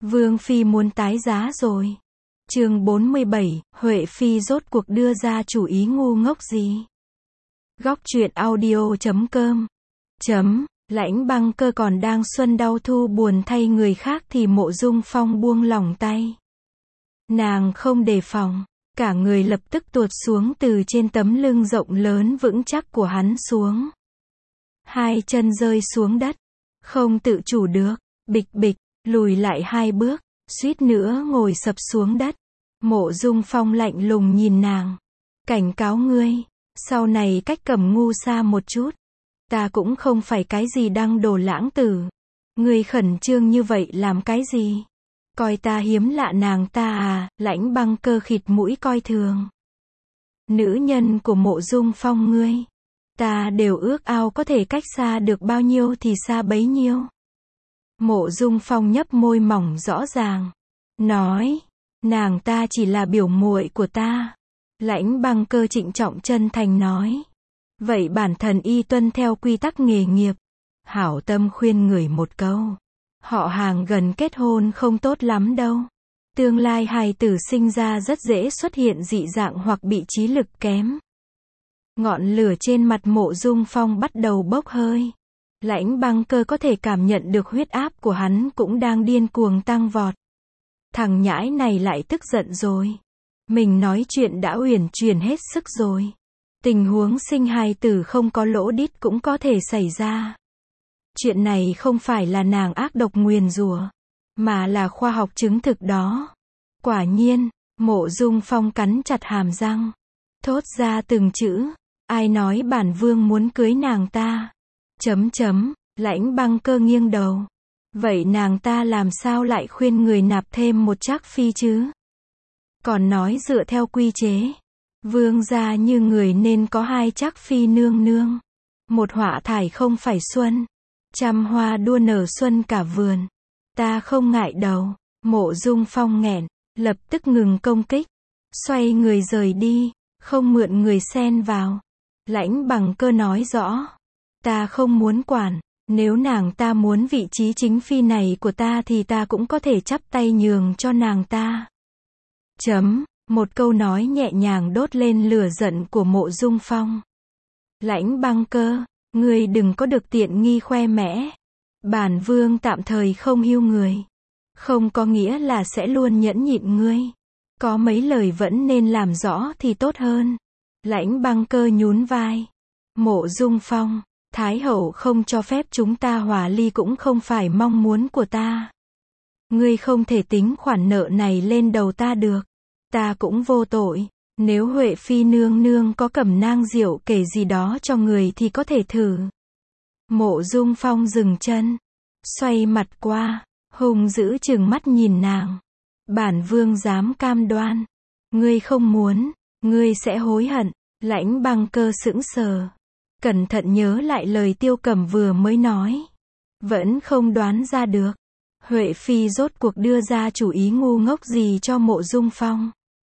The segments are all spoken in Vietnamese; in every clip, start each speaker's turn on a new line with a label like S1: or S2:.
S1: Vương Phi muốn tái giá rồi. Chương 47, Huệ Phi rốt cuộc đưa ra chủ ý ngu ngốc gì? Góc truyện audio.com Lãnh Băng Cơ còn đang xuân đau thu buồn thay người khác thì Mộ Dung Phong buông lỏng tay. Nàng không đề phòng, cả người lập tức tuột xuống từ trên tấm lưng rộng lớn vững chắc của hắn xuống. Hai chân rơi xuống đất, không tự chủ được, bịch bịch, lùi lại 2 bước, suýt nữa ngồi sập xuống đất. Mộ Dung Phong lạnh lùng nhìn nàng. Cảnh cáo ngươi, sau này cách Cẩm Ngu xa một chút. Ta cũng không phải cái gì đăng đồ lãng tử. Ngươi khẩn trương như vậy làm cái gì? Coi ta hiếm lạ nàng ta à? Lãnh Băng Cơ khịt mũi coi thường. Nữ nhân của Mộ Dung Phong ngươi, ta đều ước ao có thể cách xa được bao nhiêu thì xa bấy nhiêu. Mộ Dung Phong nhấp môi mỏng rõ ràng, nói, nàng ta chỉ là biểu muội của ta. Lãnh Băng Cơ trịnh trọng chân thành nói, vậy bản thân y tuân theo quy tắc nghề nghiệp. Hảo tâm khuyên người một câu, họ hàng gần kết hôn không tốt lắm đâu. Tương lai hài tử sinh ra rất dễ xuất hiện dị dạng hoặc bị trí lực kém. Ngọn lửa trên mặt Mộ Dung Phong bắt đầu bốc hơi. Lãnh Băng Cơ có thể cảm nhận được huyết áp của hắn cũng đang điên cuồng tăng vọt. Thằng nhãi này lại tức giận rồi. Mình nói chuyện đã uyển chuyển hết sức rồi. Tình huống sinh hài tử không có lỗ đít cũng có thể xảy ra. Chuyện này không phải là nàng ác độc nguyền rủa, mà là khoa học chứng thực đó. Quả nhiên, Mộ Dung Phong cắn chặt hàm răng, thốt ra từng chữ, ai nói bản vương muốn cưới nàng ta? Lãnh Băng Cơ nghiêng đầu. Vậy nàng ta làm sao lại khuyên người nạp thêm một trác phi chứ? Còn nói dựa theo quy chế, vương gia như người nên có 2 trác phi nương nương. Một họa thải không phải xuân, trăm hoa đua nở xuân cả vườn. Ta không ngại đầu. Mộ Dung Phong nghẹn, lập tức ngừng công kích, xoay người rời đi, không mượn người xen vào. Lãnh Băng Cơ nói rõ, ta không muốn quản, nếu nàng ta muốn vị trí chính phi này của ta thì ta cũng có thể chắp tay nhường cho nàng ta. Một câu nói nhẹ nhàng đốt lên lửa giận của Mộ Dung Phong. Lãnh Băng Cơ, ngươi đừng có được tiện nghi khoe mẽ. Bản vương tạm thời không hiu người, không có nghĩa là sẽ luôn nhẫn nhịn ngươi. Có mấy lời vẫn nên làm rõ thì tốt hơn. Lãnh Băng Cơ nhún vai. Mộ Dung Phong, Thái hậu không cho phép chúng ta hòa ly cũng không phải mong muốn của ta. Ngươi không thể tính khoản nợ này lên đầu ta được. Ta cũng vô tội. Nếu Huệ Phi nương nương có cẩm nang rượu kể gì đó cho người thì có thể thử. Mộ Dung Phong dừng chân, xoay mặt qua, hung dữ trừng mắt nhìn nàng. Bản vương dám cam đoan, ngươi không muốn, ngươi sẽ hối hận. Lãnh Băng Cơ sững sờ, cẩn thận nhớ lại lời Tiêu Cẩm vừa mới nói. Vẫn không đoán ra được, Huệ Phi rốt cuộc đưa ra chủ ý ngu ngốc gì cho Mộ Dung Phong.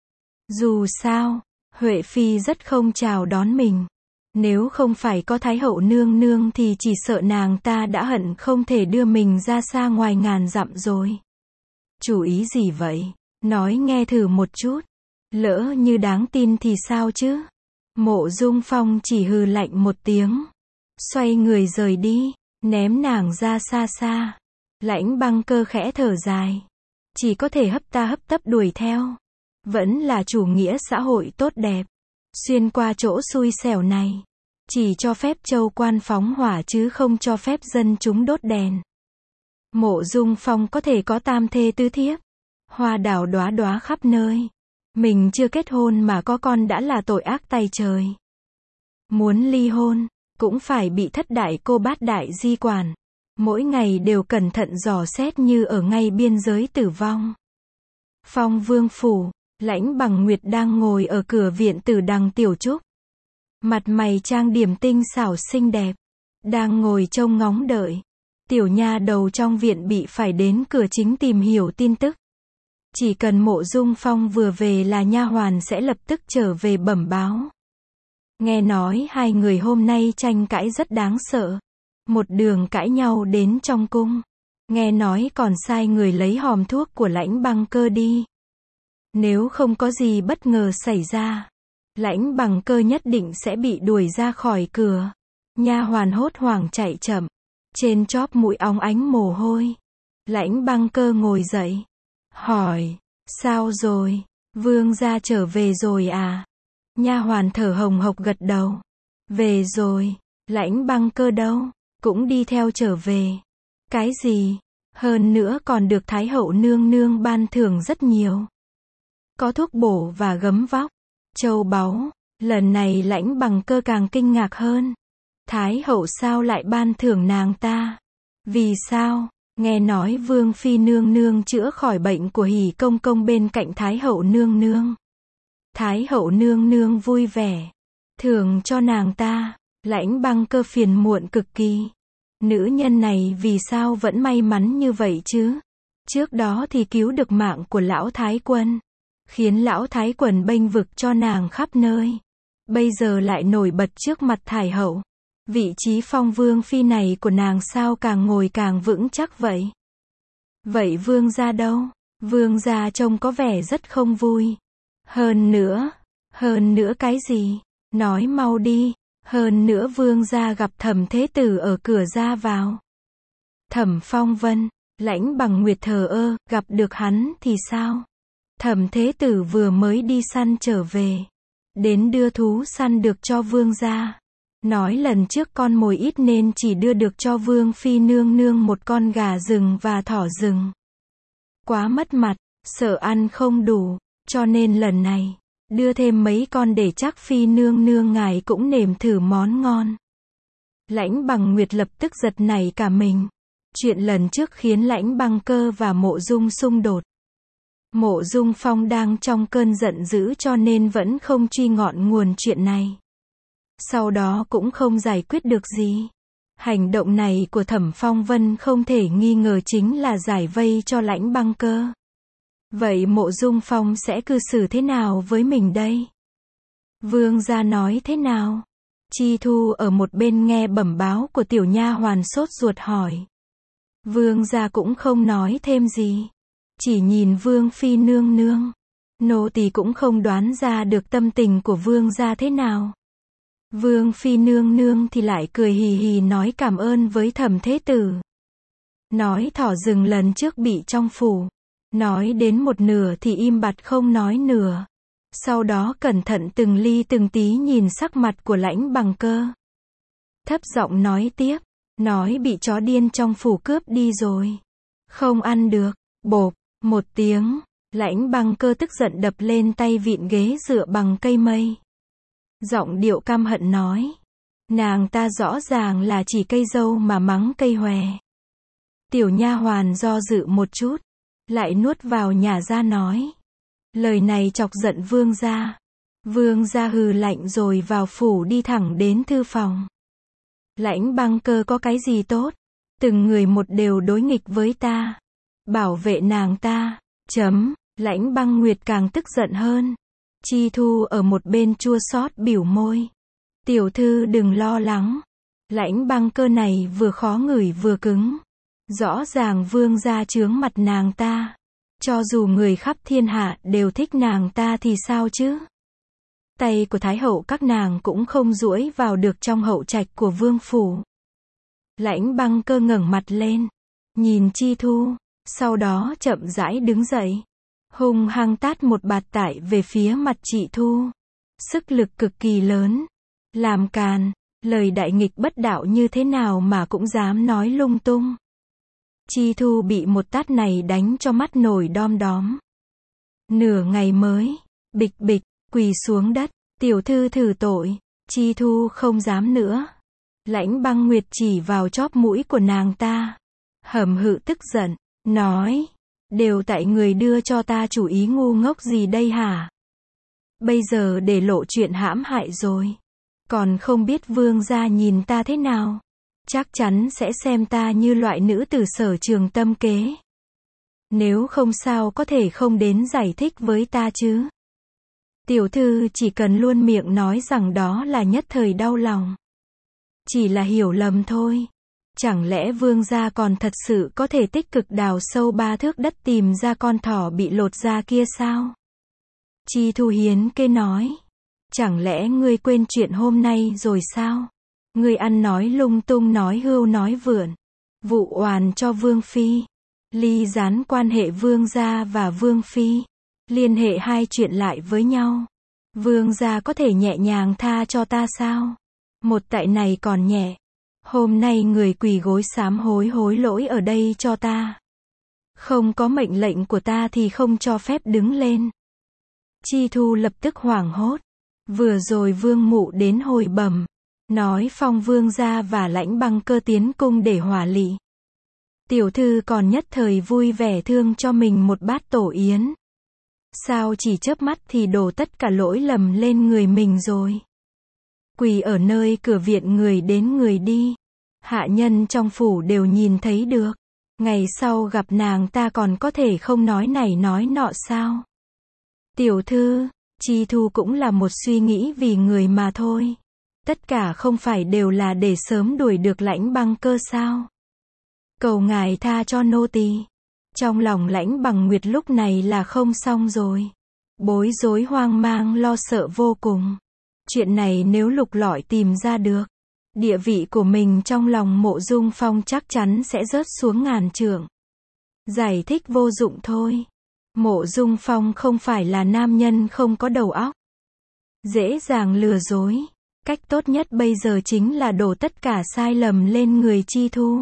S1: Dù sao, Huệ Phi rất không chào đón mình. Nếu không phải có Thái hậu nương nương thì chỉ sợ nàng ta đã hận không thể đưa mình ra xa ngoài ngàn dặm rồi. Chủ ý gì vậy? Nói nghe thử một chút. Lỡ như đáng tin thì sao chứ? Mộ Dung Phong chỉ hừ lạnh một tiếng, xoay người rời đi, ném nàng ra xa xa. Lãnh Băng Cơ khẽ thở dài, chỉ có thể hấp ta hấp tấp đuổi theo. Vẫn là chủ nghĩa xã hội tốt đẹp. Xuyên qua chỗ xui xẻo này, chỉ cho phép châu quan phóng hỏa chứ không cho phép dân chúng đốt đèn. Mộ Dung Phong có thể có tam thê tứ thiếp, hoa đào đóa đóa khắp nơi. Mình chưa kết hôn mà có con đã là tội ác tày trời. Muốn ly hôn, cũng phải bị thất đại cô bát đại di quản. Mỗi ngày đều cẩn thận dò xét như ở ngay biên giới tử vong. Phong Vương phủ, Lãnh Bằng Nguyệt đang ngồi ở cửa viện Tử Đằng Tiểu Trúc. Mặt mày trang điểm tinh xảo xinh đẹp, đang ngồi trông ngóng đợi. Tiểu nha đầu trong viện bị phải đến cửa chính tìm hiểu tin tức. Chỉ cần Mộ Dung Phong vừa về là nha hoàn sẽ lập tức trở về bẩm báo. Nghe nói 2 người hôm nay tranh cãi rất đáng sợ. Một đường cãi nhau đến trong cung. nghe nói còn sai người lấy hòm thuốc của Lãnh Băng Cơ đi. Nếu không có gì bất ngờ xảy ra, Lãnh Bằng Cơ nhất định sẽ bị đuổi ra khỏi cửa. Nha hoàn hốt hoảng chạy chậm, trên chóp mũi óng ánh mồ hôi. Lãnh Băng Cơ ngồi dậy, hỏi, sao rồi, vương gia trở về rồi à? Nha hoàn thở hồng hộc gật đầu, về rồi. Lãnh Băng Cơ đâu? Cũng đi theo trở về. Cái gì? Hơn nữa còn được Thái hậu nương nương ban thưởng rất nhiều. Có thuốc bổ và gấm vóc, châu báu. Lần này Lãnh Bằng Cơ càng kinh ngạc hơn. Thái hậu sao lại ban thưởng nàng ta? Vì sao? Nghe nói Vương phi nương nương chữa khỏi bệnh của Hỉ công công bên cạnh Thái hậu nương nương. Thái hậu nương nương vui vẻ, thưởng cho nàng ta. Lãnh Băng Cơ phiền muộn cực kỳ. Nữ nhân này vì sao vẫn may mắn như vậy chứ? Trước đó thì cứu được mạng của lão thái quân, khiến lão thái quân bênh vực cho nàng khắp nơi. Bây giờ lại nổi bật trước mặt Thái hậu. Vị trí phong vương phi này của nàng sao càng ngồi càng vững chắc vậy? Vậy vương gia đâu? Vương gia trông có vẻ rất không vui. Hơn nữa cái gì? Nói mau đi. Hơn nữa vương gia gặp Thẩm Thế Tử ở cửa ra vào. Thẩm Phong Vân, Lãnh Bằng Nguyệt thờ ơ, gặp được hắn thì sao? Thẩm Thế Tử vừa mới đi săn trở về, đến đưa thú săn được cho vương gia. Nói lần trước con mồi ít nên chỉ đưa được cho vương phi nương nương một con gà rừng và thỏ rừng. Quá mất mặt, sợ ăn không đủ, cho nên lần này đưa thêm mấy con để chắc phi nương nương ngài cũng nếm thử món ngon. Lãnh Bằng Nguyệt lập tức giật nảy cả mình. Chuyện lần trước khiến Lãnh Băng Cơ và Mộ Dung xung đột. Mộ Dung Phong đang trong cơn giận dữ cho nên vẫn không truy ngọn nguồn chuyện này. Sau đó cũng không giải quyết được gì. Hành động này của Thẩm Phong Vân không thể nghi ngờ chính là giải vây cho Lãnh Băng Cơ. Vậy Mộ Dung Phong sẽ cư xử thế nào với mình đây? Vương gia nói thế nào? Chi Thu ở một bên nghe bẩm báo của tiểu nha hoàn sốt ruột hỏi. Vương gia cũng không nói thêm gì, chỉ nhìn Vương phi nương nương. Nô tỳ cũng không đoán ra được tâm tình của vương gia thế nào. Vương phi nương nương thì lại cười hì hì nói cảm ơn với Thẩm Thế Tử. Nói thỏ rừng lần trước bị trong phủ. Nói đến một nửa thì im bặt không nói nữa. Sau đó cẩn thận từng ly từng tí nhìn sắc mặt của Lãnh Bằng Cơ. Thấp giọng nói tiếp. Nói bị chó điên trong phủ cướp đi rồi. Không ăn được. Bộp, một tiếng. Lãnh Bằng Cơ tức giận đập lên tay vịn ghế dựa bằng cây mây. Giọng điệu căm hận nói. Nàng ta rõ ràng là chỉ cây dâu mà mắng cây hòe. Tiểu nha hoàn do dự một chút, lại nuốt vào nhả ra nói. Lời này chọc giận vương gia. Vương gia hừ lạnh rồi vào phủ đi thẳng đến thư phòng. Lãnh Băng Cơ có cái gì tốt? Từng người một đều đối nghịch với ta. Bảo vệ nàng ta. Lãnh Băng Nguyệt càng tức giận hơn. Chi Thu ở một bên chua xót bỉu môi. Tiểu thư đừng lo lắng. Lãnh Băng Cơ này vừa khó ngửi vừa cứng. Rõ ràng vương gia chướng mặt nàng ta. Cho dù người khắp thiên hạ đều thích nàng ta thì sao chứ? Tay của Thái hậu các nàng cũng không duỗi vào được trong hậu trạch của vương phủ. Lãnh Băng Cơ ngẩng mặt lên, nhìn Chi Thu, sau đó chậm rãi đứng dậy. Hung hăng tát một bạt tải về phía mặt chị Thu. Sức lực cực kỳ lớn. Làm càn, lời đại nghịch bất đạo như thế nào mà cũng dám nói lung tung. Chi Thu bị một tát này đánh cho mắt nổi đom đóm. Nửa ngày mới, bịch bịch, quỳ xuống đất, tiểu thư thử tội. Chi Thu không dám nữa. Lãnh Băng Nguyệt chỉ vào chóp mũi của nàng ta. Hầm hự tức giận, nói. Đều tại người đưa cho ta chủ ý ngu ngốc gì đây hả? Bây giờ để lộ chuyện hãm hại rồi. Còn không biết vương gia nhìn ta thế nào. Chắc chắn sẽ xem ta như loại nữ tử sở trường tâm kế. Nếu không sao có thể không đến giải thích với ta chứ. Tiểu thư chỉ cần luôn miệng nói rằng đó là nhất thời đau lòng. Chỉ là hiểu lầm thôi. Chẳng lẽ vương gia còn thật sự có thể tích cực đào sâu 3 thước đất tìm ra con thỏ bị lột da kia sao? Chi Thu hiến kế nói. Chẳng lẽ ngươi quên chuyện hôm nay rồi sao? Ngươi ăn nói lung tung, nói hưu nói vượn, vụ oan cho vương phi, ly gián quan hệ vương gia và vương phi, liên hệ hai chuyện lại với nhau. Vương gia có thể nhẹ nhàng tha cho ta sao? Một tại này còn nhẹ. Hôm nay người quỳ gối sám hối lỗi ở đây cho ta. Không có mệnh lệnh của ta thì không cho phép đứng lên. Chi Thu lập tức hoảng hốt. Vừa rồi vương mụ đến hồi bẩm, nói phong vương gia và Lãnh Băng Cơ tiến cung để hòa lị. Tiểu thư còn nhất thời vui vẻ thương cho mình một bát tổ yến. Sao chỉ chớp mắt thì đổ tất cả lỗi lầm lên người mình rồi. Quỳ ở nơi cửa viện người đến người đi. Hạ nhân trong phủ đều nhìn thấy được. Ngày sau gặp nàng ta còn có thể không nói này nói nọ sao? Tiểu thư, Chi Thu cũng là một suy nghĩ vì người mà thôi. Tất cả không phải đều là để sớm đuổi được Lãnh Băng Cơ sao? Cầu ngài tha cho nô tỳ. Trong lòng Lãnh Bằng Nguyệt lúc này là không xong rồi. Bối rối hoang mang lo sợ vô cùng. Chuyện này nếu lục lọi tìm ra được, địa vị của mình trong lòng Mộ Dung Phong chắc chắn sẽ rớt xuống ngàn trượng. Giải thích vô dụng thôi. Mộ Dung Phong không phải là nam nhân không có đầu óc, dễ dàng lừa dối. Cách tốt nhất bây giờ chính là đổ tất cả sai lầm lên người Chi Thu.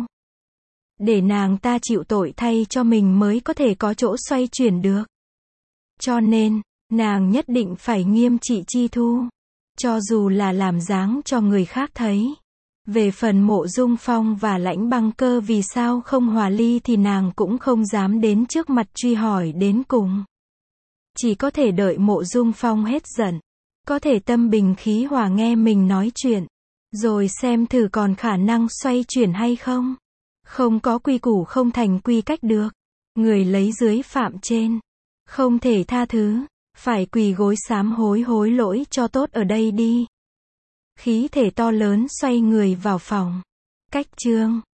S1: Để nàng ta chịu tội thay cho mình mới có thể có chỗ xoay chuyển được. Cho nên, nàng nhất định phải nghiêm trị Chi Thu. Cho dù là làm dáng cho người khác thấy. Về phần Mộ Dung Phong và Lãnh Băng Cơ vì sao không hòa ly thì nàng cũng không dám đến trước mặt truy hỏi đến cùng. Chỉ có thể đợi Mộ Dung Phong hết giận, có thể tâm bình khí hòa nghe mình nói chuyện, rồi xem thử còn khả năng xoay chuyển hay không. Không có quy củ không thành quy cách được. Người lấy dưới phạm trên, không thể tha thứ, phải quỳ gối sám hối lỗi cho tốt ở đây đi. Khí thể to lớn xoay người vào phòng. Cách chương